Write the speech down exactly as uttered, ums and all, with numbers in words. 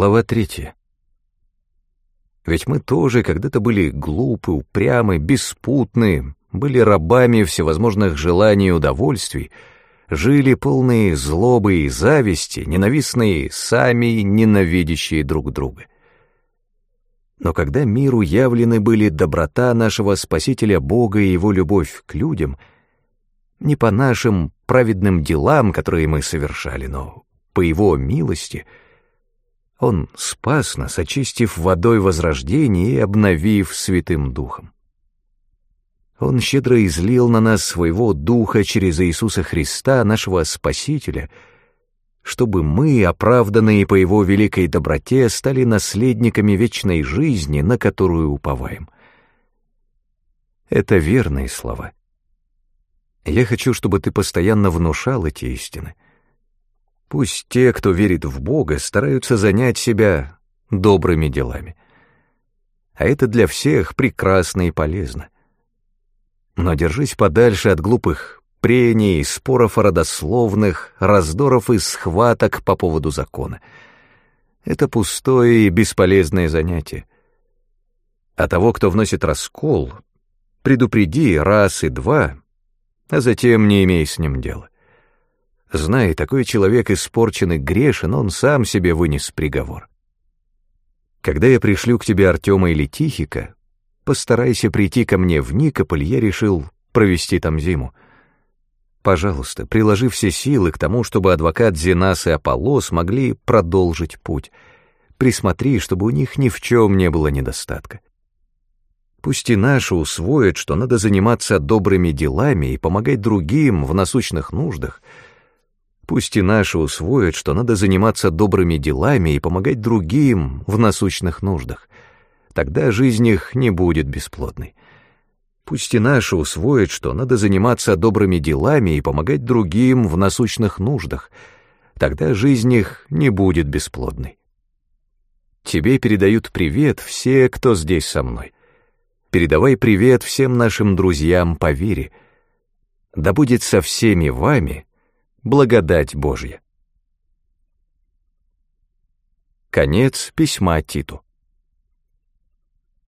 Глава третья. Ведь мы тоже когда-то были глупы, упрямы, беспутны, были рабами всевозможных желаний и удовольствий, жили полные злобы и зависти, ненавистные сами, ненавидящие друг друга. Но когда миру явлены были доброта нашего Спасителя Бога и Его любовь к людям, не по нашим праведным делам, которые мы совершали, но по Его милости, Он спас нас, очистив водой возрождения и обновив Святым Духом. Он щедро излил на нас своего Духа через Иисуса Христа, нашего Спасителя, чтобы мы, оправданные по Его великой доброте, стали наследниками вечной жизни, на которую уповаем. Это верные слова. Я хочу, чтобы ты постоянно внушал эти истины. Пусть те, кто верит в Бога, стараются занять себя добрыми делами. А это для всех прекрасно и полезно. Но держись подальше от глупых прений, споров о родословных, раздоров и схваток по поводу закона. Это пустое и бесполезное занятие. А того, кто вносит раскол, предупреди раз и два, а затем не имей с ним дела. Знай, такой человек испорчен и грешен, он сам себе вынес приговор. Когда я пришлю к тебе Артема или Тихика, постарайся прийти ко мне в Никополь, я решил провести там зиму. Пожалуйста, приложи все силы к тому, чтобы адвокат Зенас и Аполлос могли продолжить путь. Присмотри, чтобы у них ни в чем не было недостатка. Пусть и наши усвоят, что надо заниматься добрыми делами и помогать другим в насущных нуждах. Пусть и наши усвоят, что надо заниматься добрыми делами и помогать другим в насущных нуждах. Тогда жизнь их не будет бесплодной. Пусть и наши усвоят, что надо заниматься добрыми делами и помогать другим в насущных нуждах. Тогда жизнь их не будет бесплодной. Тебе передают привет все, кто здесь со мной. Передавай привет всем нашим друзьям по вере. Да будет со всеми вами благодать Божья. Конец письма Титу.